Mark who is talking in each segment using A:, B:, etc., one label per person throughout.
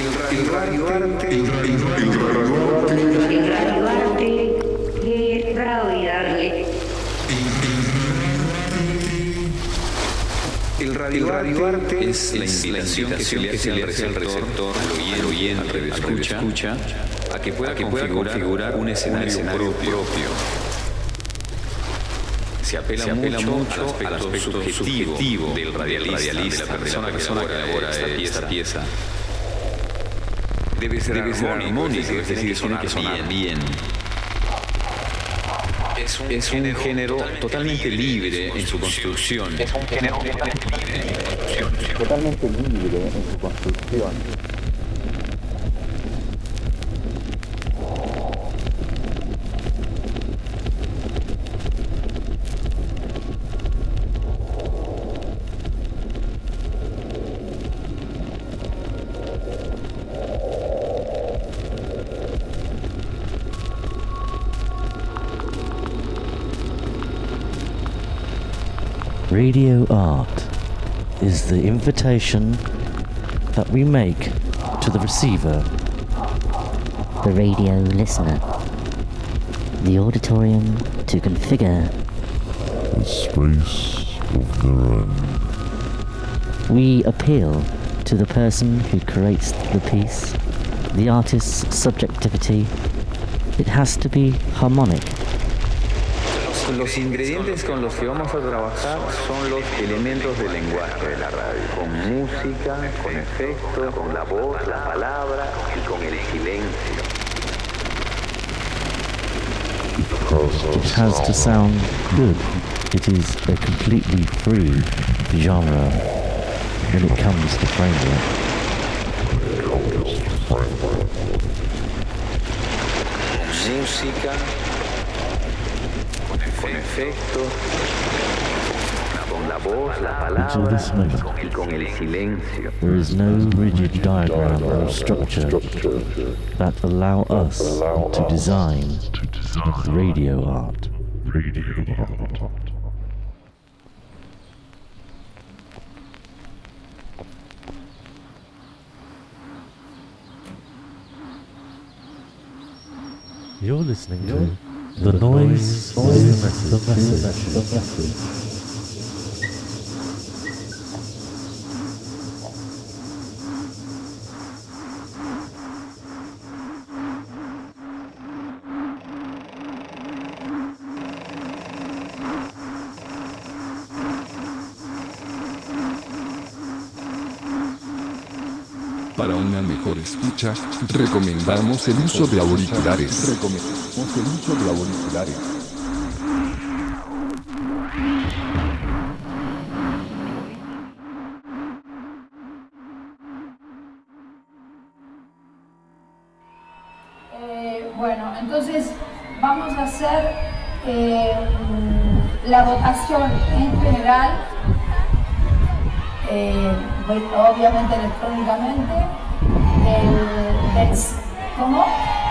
A: El radioarte.
B: El radioarte.
A: El radioarte es la invitación que se le hace al receptor, al oyente, al escucha, a que pueda configurar un escenario propio. Se apela mucho al aspecto subjetivo del radialista, de la persona que elabora esta pieza. Debe ser armónica, es decir, tiene que sonar bien. Es un género totalmente libre en su construcción.
C: Totalmente libre en su construcción.
D: Radio art is the invitation that we make to the receiver,
E: the radio listener, the auditorium to configure
F: a space of their own.
E: We appeal to the person who creates the piece, the artist's subjectivity. It has to be harmonic.
G: Los ingredientes con los que vamos a trabajar son los elementos del lenguaje de la radio, con música, con efectos, con la voz, la palabra y con el silencio.
D: It has to sound good. It is a completely free genre when it comes to framework.
G: Música, con efectos, con la voz, la palabra y con el silencio.
D: There is no rigid diagram or structure that allow us to design radio art. You're listening to The Noise is the Message.
B: Para una mejor escucha, recomendamos el uso de auriculares.
H: Bueno, entonces vamos a hacer la votación en general. Obviamente electrónicamente, ¿cómo?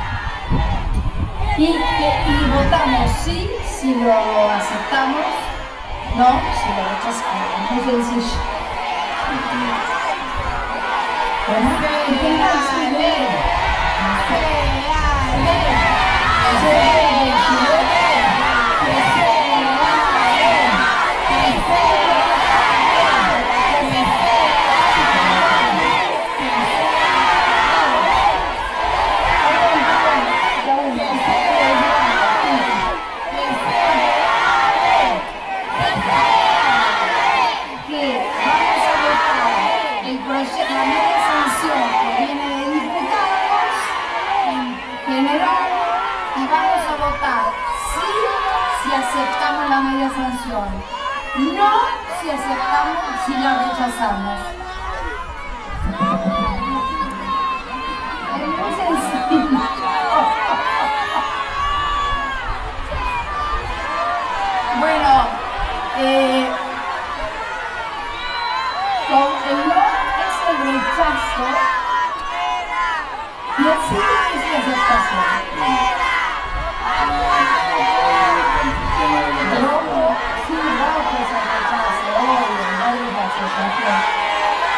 H: Y votamos sí, si lo aceptamos, no, si lo rechazamos. Muy sencillo. Aceptamos la media sanción, no si aceptamos, si la rechazamos. Es muy sencillo. Bueno, con el no es el rechazo y el sí es la aceptación. Rojo, sí, rojo es el rechazo, obvio, no es la aceptación.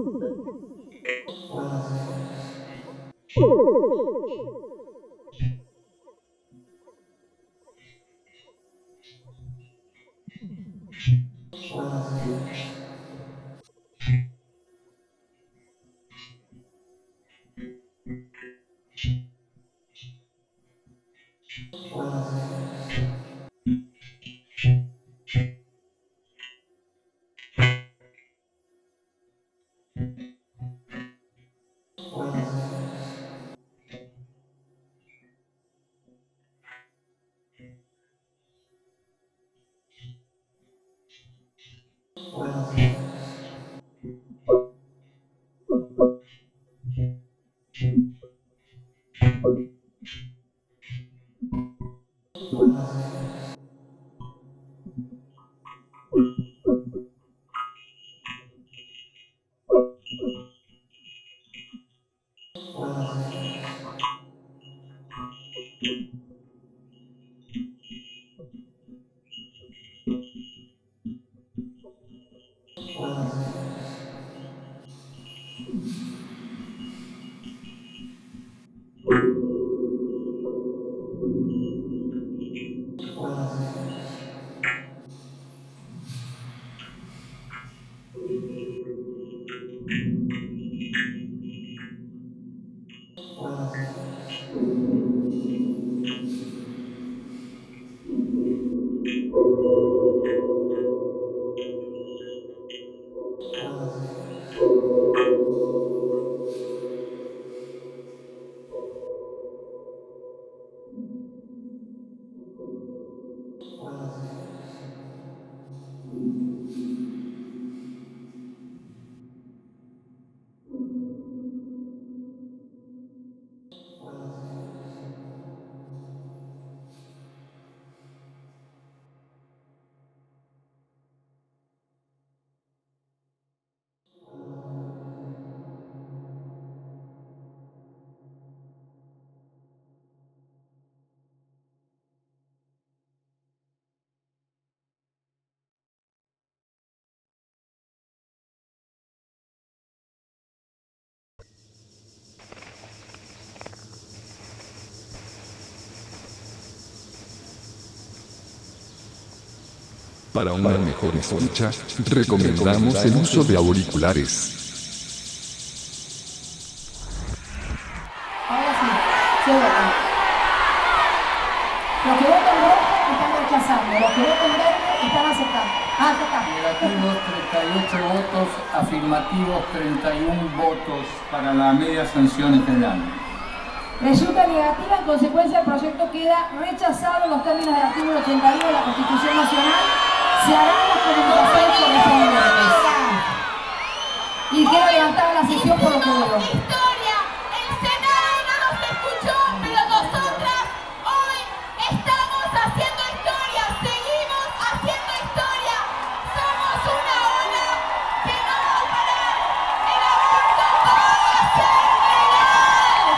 B: Para una mejor escucha, recomendamos el uso de auriculares.
H: Ahora sí, se vota. Los que votan rojo están rechazando, los que votan verde están aceptando. Ah, ya está.
I: Negativos 38 votos, afirmativos 31 votos para la media sanción en general.
H: Resulta negativa, en consecuencia el proyecto queda rechazado en los términos del artículo 81 de la Constitución Nacional. Se harán las comunicaciones correspondientes. Y queda levantada la sesión por lo que veo.
J: Historia, el Senado no nos escuchó, pero nosotras hoy estamos haciendo historia, seguimos haciendo historia. Somos una ola que no va a parar. El aborto no va a ser legal.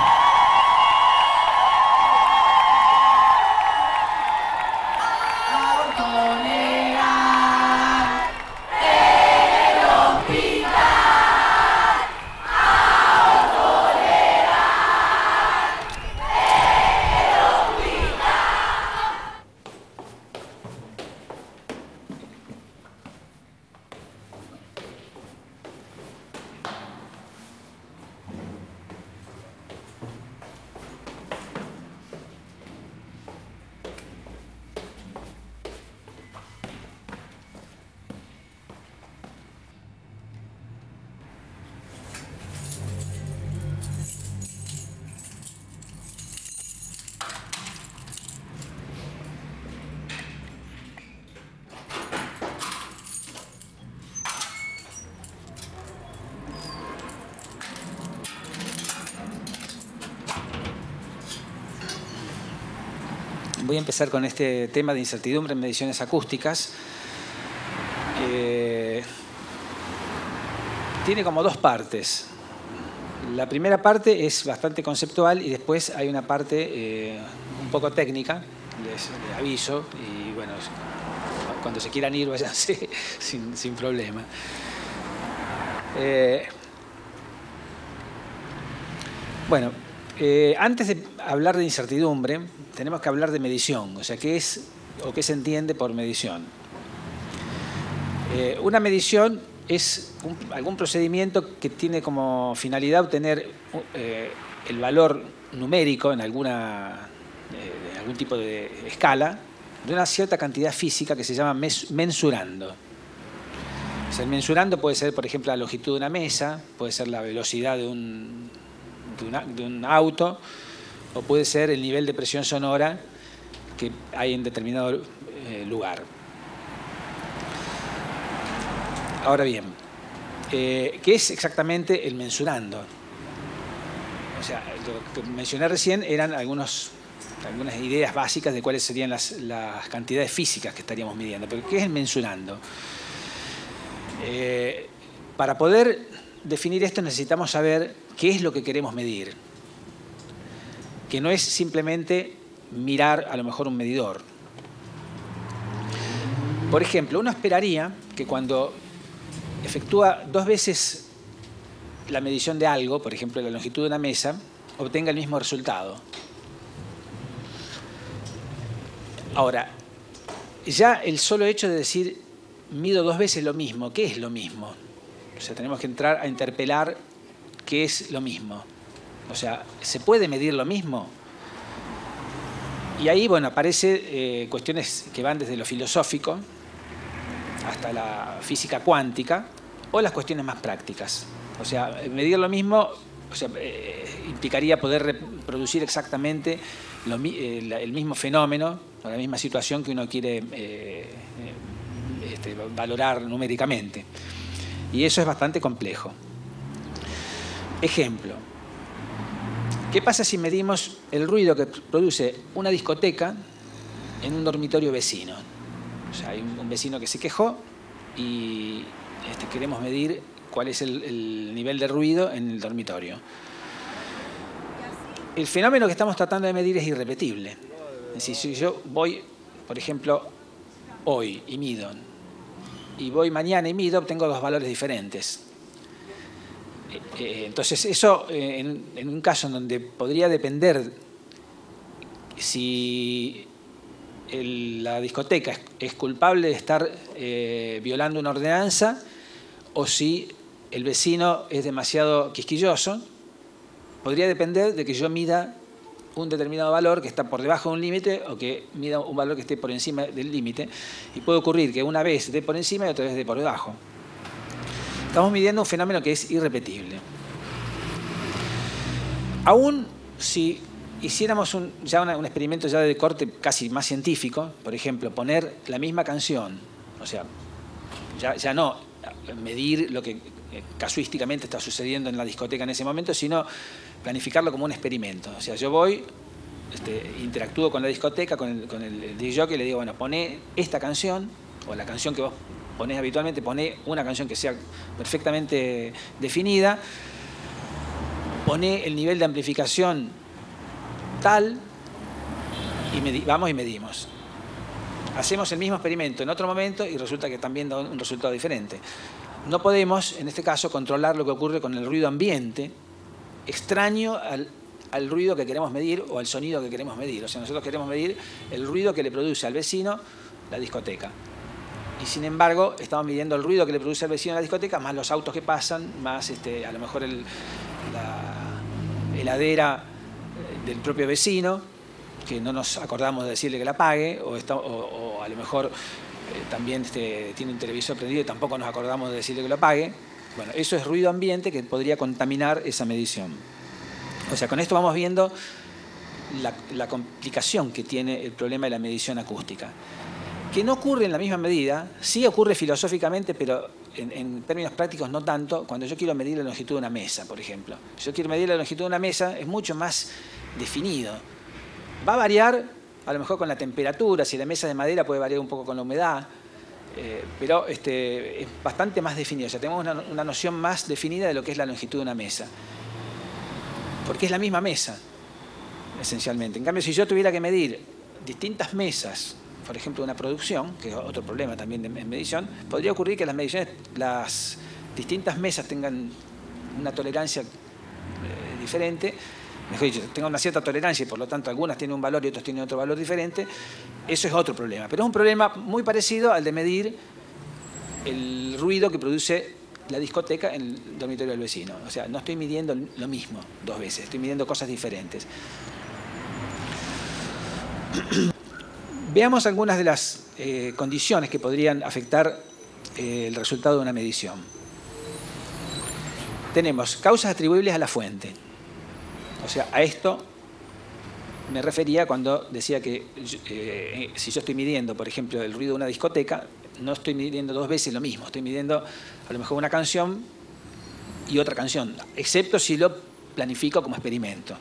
J: Aborto legal en el hospital. Aborto legal en el hospital.
K: Voy a empezar con este tema de incertidumbre en mediciones acústicas. Tiene como dos partes. La primera parte es bastante conceptual y después hay una parte un poco técnica, les aviso, y bueno, cuando se quieran ir, váyanse sin problema. Bueno, antes de hablar de incertidumbre, tenemos que hablar de medición, o sea, ¿qué es o qué se entiende por medición? Una medición es algún procedimiento que tiene como finalidad obtener el valor numérico en algún tipo de escala de una cierta cantidad física que se llama mensurando. O sea, el mensurando puede ser, por ejemplo, la longitud de una mesa, puede ser la velocidad de un auto, o puede ser el nivel de presión sonora que hay en determinado lugar. Ahora bien, ¿qué es exactamente el mensurando? O sea, lo que mencioné recién eran algunas ideas básicas de cuáles serían las cantidades físicas que estaríamos midiendo. Pero ¿qué es el mensurando? Para poder definir esto necesitamos saber qué es lo que queremos medir. Que no es simplemente mirar a lo mejor un medidor. Por ejemplo, uno esperaría que cuando efectúa 2 veces la medición de algo, por ejemplo la longitud de una mesa, obtenga el mismo resultado. Ahora, ya el solo hecho de decir mido 2 veces lo mismo, ¿qué es lo mismo? O sea, tenemos que entrar a interpelar qué es lo mismo. O sea, ¿se puede medir lo mismo? Y ahí, bueno, aparecen cuestiones que van desde lo filosófico hasta la física cuántica o las cuestiones más prácticas. O sea, medir lo mismo, o sea, implicaría poder reproducir exactamente el mismo fenómeno o la misma situación que uno quiere valorar numéricamente. Y eso es bastante complejo. Ejemplo. ¿Qué pasa si medimos el ruido que produce una discoteca en un dormitorio vecino? O sea, hay un vecino que se quejó y queremos medir cuál es el nivel de ruido en el dormitorio. El fenómeno que estamos tratando de medir es irrepetible. Es decir, si yo voy, por ejemplo, hoy y mido, y voy mañana y mido, obtengo 2 valores diferentes. Entonces, eso en un caso en donde podría depender si la discoteca es culpable de estar violando una ordenanza o si el vecino es demasiado quisquilloso, podría depender de que yo mida un determinado valor que está por debajo de un límite o que mida un valor que esté por encima del límite. Y puede ocurrir que una vez dé por encima y otra vez dé por debajo. Estamos midiendo un fenómeno que es irrepetible. Aún si hiciéramos un experimento ya de corte casi más científico, por ejemplo, poner la misma canción, o sea, ya no medir lo que casuísticamente está sucediendo en la discoteca en ese momento, sino planificarlo como un experimento. O sea, yo voy, interactúo con la discoteca, con el DJ y le digo, bueno, poné esta canción, o la canción que vos ponés habitualmente, poné una canción que sea perfectamente definida, poné el nivel de amplificación tal, y vamos y medimos. Hacemos el mismo experimento en otro momento y resulta que también da un resultado diferente. No podemos, en este caso, controlar lo que ocurre con el ruido ambiente, extraño al ruido que queremos medir o al sonido que queremos medir. O sea, nosotros queremos medir el ruido que le produce al vecino la discoteca. Y sin embargo, estamos midiendo el ruido que le produce al vecino la discoteca, más los autos que pasan, más a lo mejor la heladera del propio vecino, que no nos acordamos de decirle que la apague, o a lo mejor también tiene un televisor prendido y tampoco nos acordamos de decirle que lo apague. Bueno, eso es ruido ambiente que podría contaminar esa medición. O sea, con esto vamos viendo la complicación que tiene el problema de la medición acústica. Que no ocurre en la misma medida, sí ocurre filosóficamente, pero en términos prácticos no tanto, cuando yo quiero medir la longitud de una mesa, por ejemplo. Si yo quiero medir la longitud de una mesa, es mucho más definido. Va a variar, a lo mejor con la temperatura, si la mesa de madera puede variar un poco con la humedad, pero es bastante más definido. O sea, tenemos una noción más definida de lo que es la longitud de una mesa. Porque es la misma mesa, esencialmente. En cambio, si yo tuviera que medir distintas mesas, por ejemplo, una producción, que es otro problema también en medición, podría ocurrir que las distintas mesas tengan una tolerancia diferente, mejor dicho, tenga una cierta tolerancia y por lo tanto algunas tienen un valor y otros tienen otro valor diferente, eso es otro problema. Pero es un problema muy parecido al de medir el ruido que produce la discoteca en el dormitorio del vecino. O sea, no estoy midiendo lo mismo dos veces, estoy midiendo cosas diferentes. Veamos algunas de las condiciones que podrían afectar el resultado de una medición. Tenemos causas atribuibles a la fuente. O sea, a esto me refería cuando decía que si yo estoy midiendo, por ejemplo, el ruido de una discoteca, no estoy midiendo dos veces lo mismo. Estoy midiendo a lo mejor una canción y otra canción, excepto si lo planifico como experimento.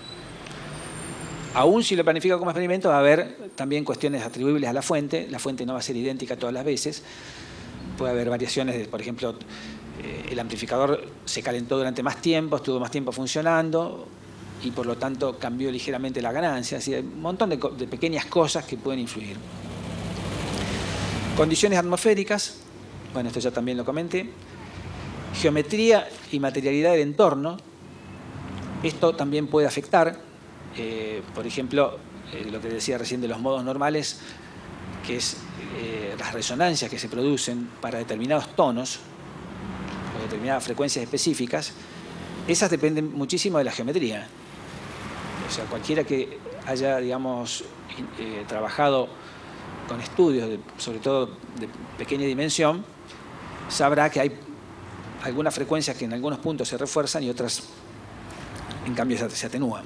K: Aún si lo planifico como experimento, va a haber también cuestiones atribuibles a la fuente. La fuente no va a ser idéntica todas las veces. Puede haber variaciones de, por ejemplo, el amplificador se calentó durante más tiempo, estuvo más tiempo funcionando y por lo tanto cambió ligeramente la ganancia. Así, hay un montón de pequeñas cosas que pueden influir. Condiciones atmosféricas, bueno, esto ya también lo comenté. Geometría y materialidad del entorno. Esto también puede afectar, por ejemplo, lo que decía recién de los modos normales, que es las resonancias que se producen para determinados tonos o determinadas frecuencias específicas. Esas dependen muchísimo de la geometría. O sea, cualquiera que haya, digamos, trabajado con estudios, sobre todo de pequeña dimensión, sabrá que hay algunas frecuencias que en algunos puntos se refuerzan y otras, en cambio, se atenúan.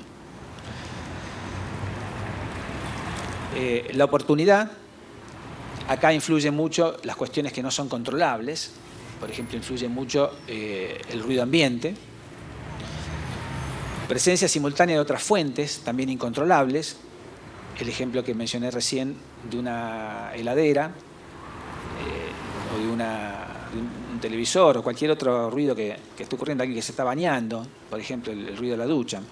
K: La oportunidad, acá influye mucho las cuestiones que no son controlables. Por ejemplo, influye mucho el ruido ambiente. Presencia simultánea de otras fuentes, también incontrolables. El ejemplo que mencioné recién de una heladera o de un televisor o cualquier otro ruido que esté ocurriendo, alguien que se está bañando, por ejemplo, el ruido de la ducha.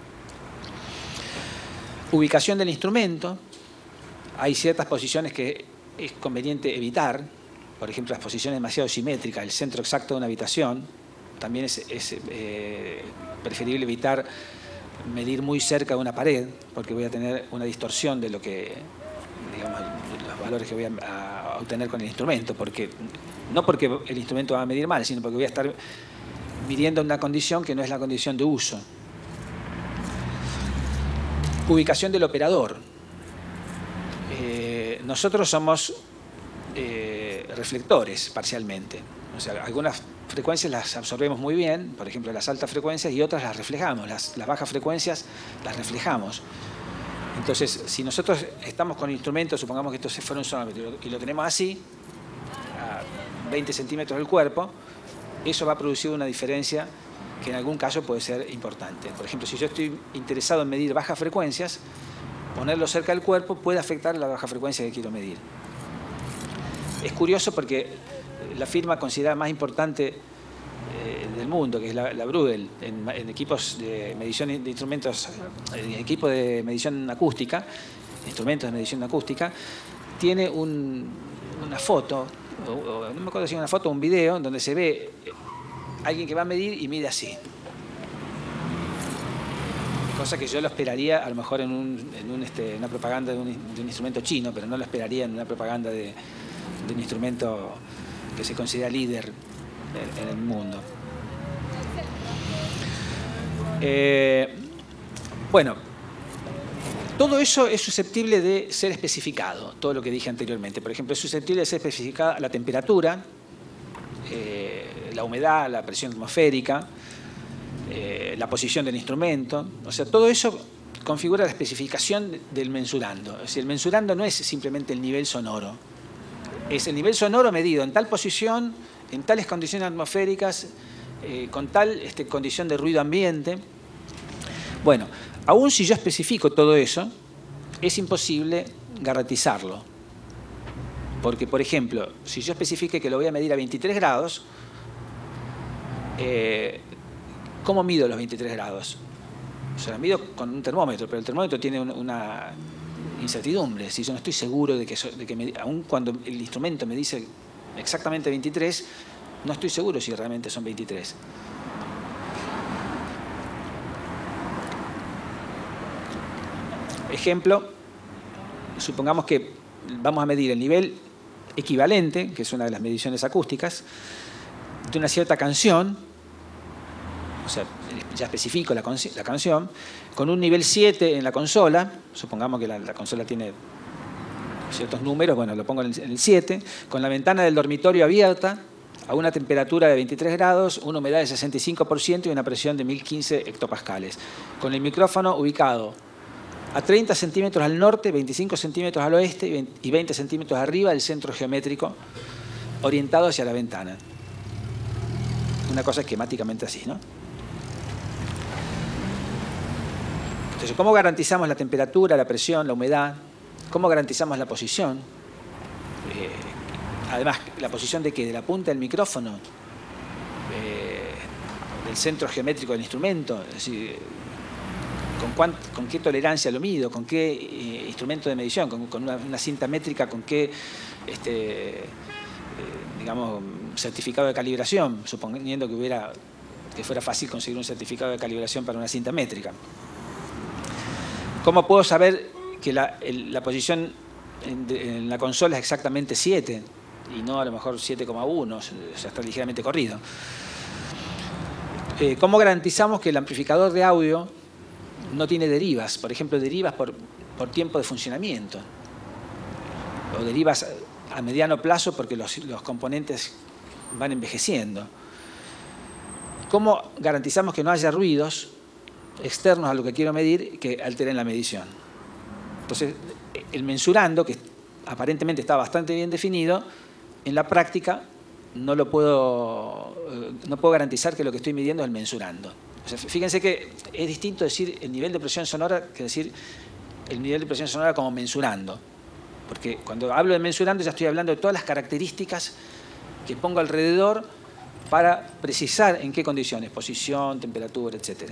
K: Ubicación del instrumento. Hay ciertas posiciones que es conveniente evitar, por ejemplo, las posiciones demasiado simétricas, el centro exacto de una habitación. También es preferible evitar medir muy cerca de una pared, porque voy a tener una distorsión de lo que, digamos, los valores que voy a obtener con el instrumento, no porque el instrumento va a medir mal, sino porque voy a estar midiendo una condición que no es la condición de uso. Ubicación del operador. Nosotros somos reflectores parcialmente. O sea, algunas frecuencias las absorbemos muy bien, por ejemplo las altas frecuencias, y otras las reflejamos. Las bajas frecuencias las reflejamos. Entonces, si nosotros estamos con instrumentos, supongamos que esto fuera un sonómetro y lo tenemos así, a 20 centímetros del cuerpo, eso va a producir una diferencia que en algún caso puede ser importante. Por ejemplo, si yo estoy interesado en medir bajas frecuencias, ponerlo cerca del cuerpo puede afectar la baja frecuencia que quiero medir. Es curioso porque la firma considerada más importante del mundo, que es la Bruegel, en equipos de medición de instrumentos, en equipo de medición acústica, instrumentos de medición acústica, tiene una foto, no me acuerdo si es una foto o un video, donde se ve alguien que va a medir y mide así. Cosa que yo lo esperaría a lo mejor en una propaganda de un instrumento chino, pero no lo esperaría en una propaganda de un instrumento que se considera líder en el mundo. Bueno, todo eso es susceptible de ser especificado, todo lo que dije anteriormente. Por ejemplo, es susceptible de ser especificada la temperatura, la humedad, la presión atmosférica, la posición del instrumento. O sea, todo eso configura la especificación del mensurando. O sea, el mensurando no es simplemente el nivel sonoro. Es el nivel sonoro medido en tal posición, en tales condiciones atmosféricas, con tal condición de ruido ambiente. Bueno, aún si yo especifico todo eso, es imposible garantizarlo. Porque, por ejemplo, si yo especifique que lo voy a medir a 23 grados, ¿cómo mido los 23 grados? O sea, lo mido con un termómetro, pero el termómetro tiene una incertidumbre. Si yo no estoy seguro de que aun cuando el instrumento me dice exactamente 23, no estoy seguro si realmente son 23. Ejemplo, supongamos que vamos a medir el nivel equivalente, que es una de las mediciones acústicas, de una cierta canción, o sea, ya especifico la canción, con un nivel 7 en la consola, supongamos que la consola tiene ciertos números, bueno, lo pongo en el 7, con la ventana del dormitorio abierta, a una temperatura de 23 grados, una humedad de 65% y una presión de 1015 hectopascales, con el micrófono ubicado a 30 centímetros al norte, 25 centímetros al oeste y 20 centímetros arriba del centro geométrico, orientado hacia la ventana. Una cosa esquemáticamente así, ¿no? Entonces, ¿cómo garantizamos la temperatura, la presión, la humedad? ¿Cómo garantizamos la posición? Además, ¿la posición de qué? ¿De la punta del micrófono? ¿Del centro geométrico del instrumento? Es decir, ¿con qué tolerancia lo mido? ¿Con qué instrumento de medición? ¿Con una cinta métrica? ¿Con qué digamos, certificado de calibración? Suponiendo que fuera fácil conseguir un certificado de calibración para una cinta métrica. ¿Cómo puedo saber que la posición en la consola es exactamente 7 y no a lo mejor 7,1, o sea, está ligeramente corrido? ¿Cómo garantizamos que el amplificador de audio no tiene derivas? Por ejemplo, derivas por tiempo de funcionamiento o derivas a mediano plazo porque los componentes van envejeciendo. ¿Cómo garantizamos que no haya ruidos externos a lo que quiero medir que alteren la medición? Entonces, el mensurando, que aparentemente está bastante bien definido, en la práctica no puedo garantizar que lo que estoy midiendo es el mensurando. O sea, fíjense que es distinto decir el nivel de presión sonora que decir el nivel de presión sonora como mensurando. Porque cuando hablo de mensurando ya estoy hablando de todas las características que pongo alrededor para precisar en qué condiciones, posición, temperatura, etc.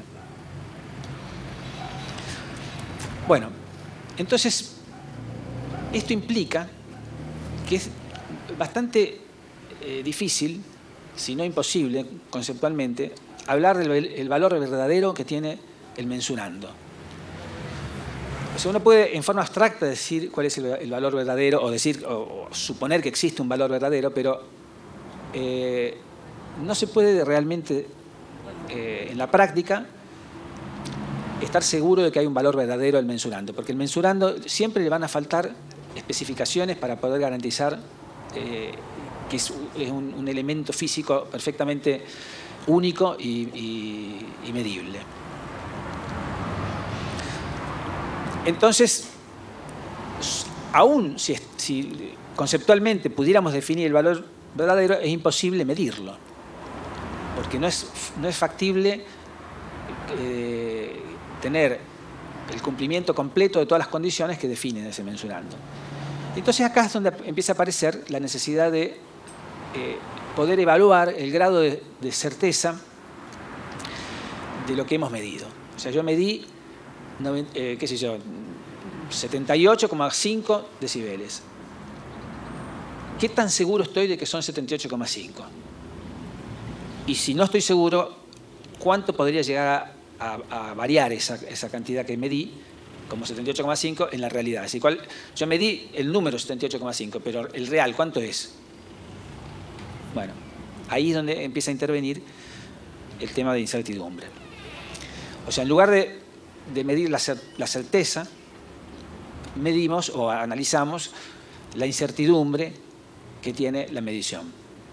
K: Bueno, entonces, esto implica que es bastante difícil, si no imposible, conceptualmente, hablar del valor verdadero que tiene el mensurando. O sea, uno puede en forma abstracta decir cuál es el valor verdadero o suponer que existe un valor verdadero, pero no se puede realmente en la práctica estar seguro de que hay un valor verdadero del mensurando, porque el mensurando siempre le van a faltar especificaciones para poder garantizar que es un elemento físico perfectamente único y medible. Entonces, aún si conceptualmente pudiéramos definir el valor verdadero, es imposible medirlo, porque no es factible tener el cumplimiento completo de todas las condiciones que definen ese mensurando. Entonces acá es donde empieza a aparecer la necesidad de poder evaluar el grado de certeza de lo que hemos medido. O sea, yo medí, qué sé yo, 78,5 decibeles. ¿Qué tan seguro estoy de que son 78,5? Y si no estoy seguro, ¿cuánto podría llegar a variar esa cantidad que medí, como 78,5, en la realidad? Es decir, yo medí el número 78,5, pero el real, ¿cuánto es? Bueno, ahí es donde empieza a intervenir el tema de incertidumbre. O sea, en lugar de medir la certeza, medimos o analizamos la incertidumbre que tiene la medición.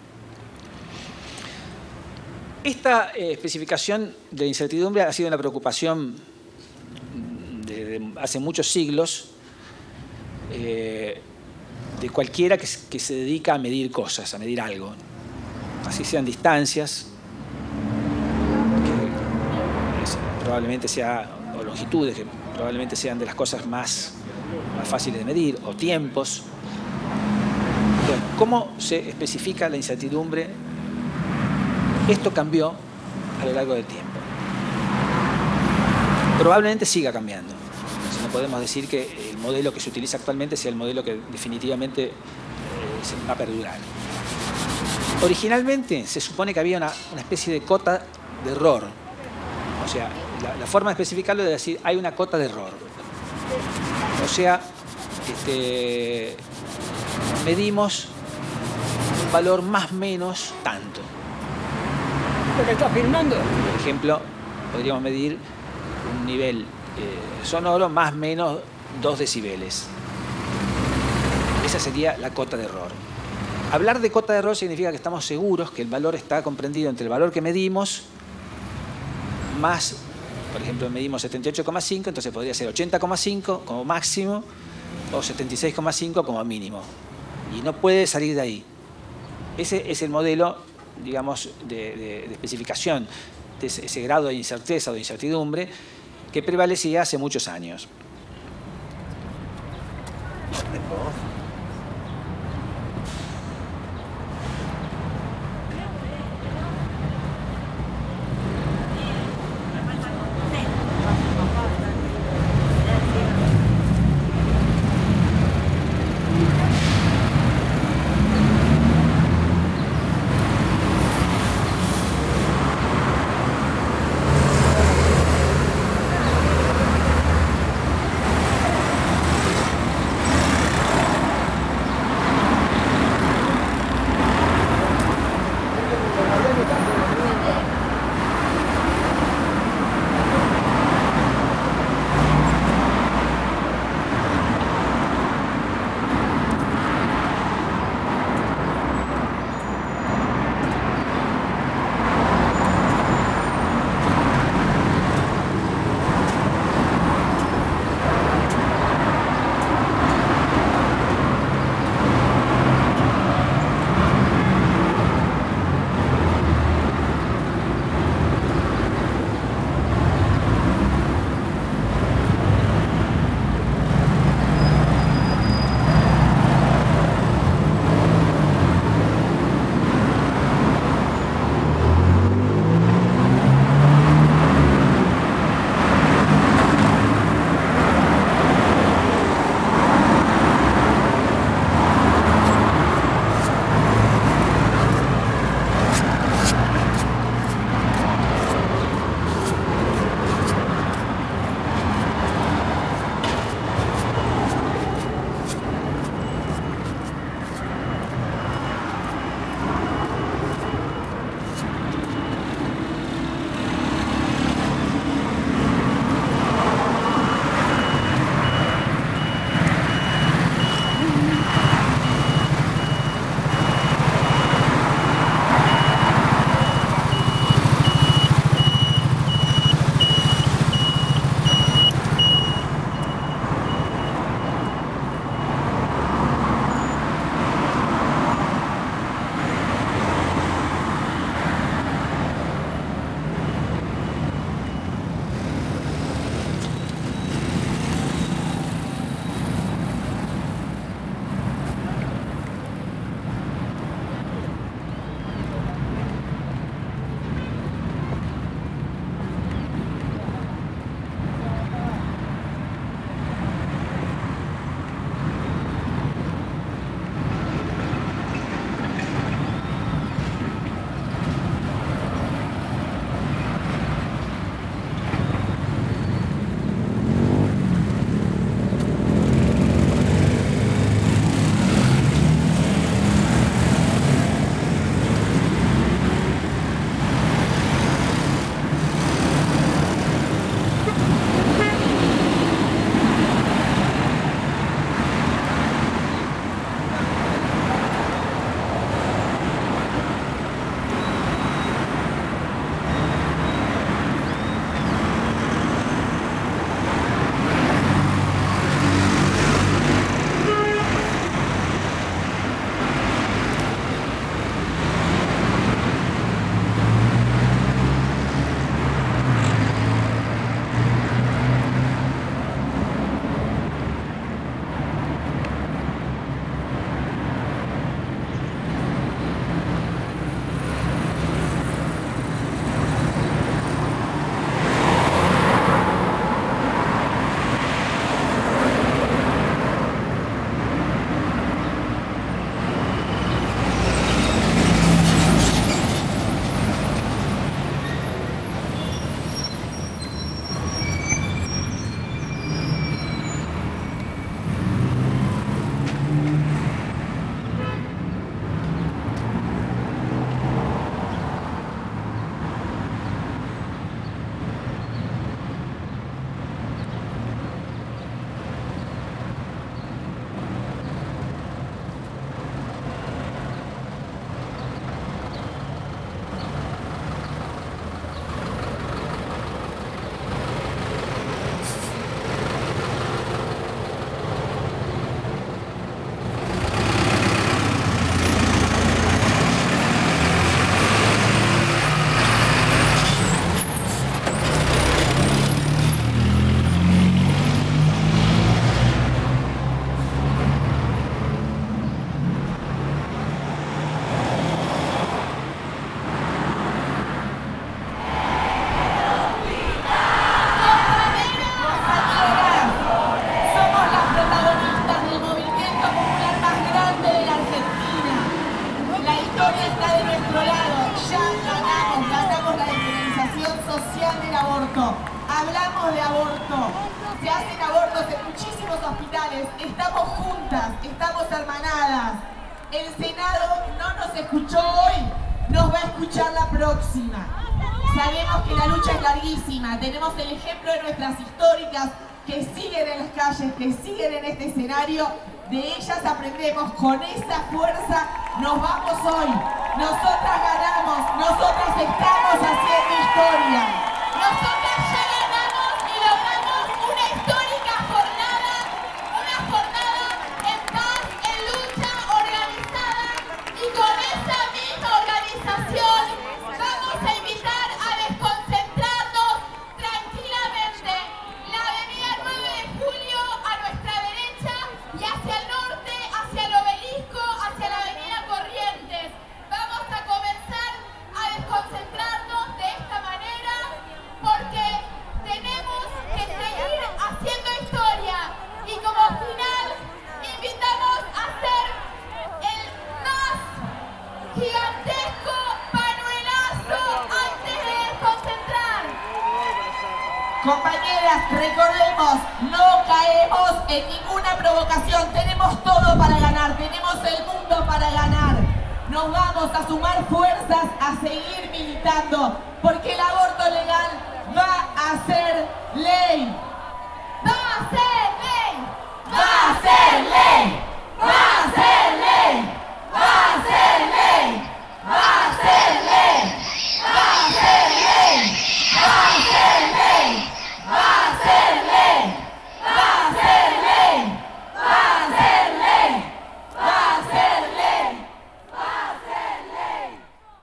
K: Esta especificación de incertidumbre ha sido una preocupación de hace muchos siglos de cualquiera que se dedica a medir cosas, a medir algo. Así sean distancias, que probablemente o longitudes, que probablemente sean de las cosas más fáciles de medir, o tiempos. Bueno, ¿cómo se especifica la incertidumbre? Esto cambió a lo largo del tiempo. Probablemente siga cambiando. No podemos decir que el modelo que se utiliza actualmente sea el modelo que definitivamente va a perdurar. Originalmente se supone que había una especie de cota de error. O sea, la forma de especificarlo es decir, hay una cota de error. O sea, medimos un valor más o menos tanto.
L: ¿Lo que está filmando?
K: Por ejemplo, podríamos medir un nivel sonoro más o menos 2 decibeles. Esa sería la cota de error. Hablar de cota de error significa que estamos seguros que el valor está comprendido entre el valor que medimos más, por ejemplo, medimos 78,5, entonces podría ser 80,5 como máximo o 76,5 como mínimo. Y no puede salir de ahí. Ese es el modelo, digamos, de especificación de ese grado de incerteza o de incertidumbre que prevalecía hace muchos años.
J: social del aborto. Hablamos de aborto. Se hacen abortos en muchísimos hospitales. Estamos juntas, estamos hermanadas. El Senado no nos escuchó hoy, nos va a escuchar la próxima. Sabemos que la lucha es larguísima. Tenemos el ejemplo de nuestras históricas que siguen en las calles, que siguen en este escenario. De ellas aprendemos, con esa fuerza nos vamos hoy. Nosotras ganamos, nosotras estamos haciendo historia.
M: Nosotras ya ganamos y logramos una histórica jornada, una jornada en paz, en lucha organizada, y con esa misma organización vamos a invitar a desconcentrarnos tranquilamente. La avenida 9 de Julio a nuestra derecha y hacia el norte, hacia el Obelisco, hacia la avenida Corrientes. Vamos a comenzar a desconcentrarnos de esta manera porque tenemos que seguir haciendo historia. Y como final, invitamos a hacer el más gigantesco panuelazo antes de desconcentrar.
J: Compañeras, recordemos, no caemos en ninguna provocación. Tenemos todo para ganar, tenemos el mundo para ganar. Nos vamos a sumar fuerzas, a seguir militando, porque el aborto legal va a ser ley.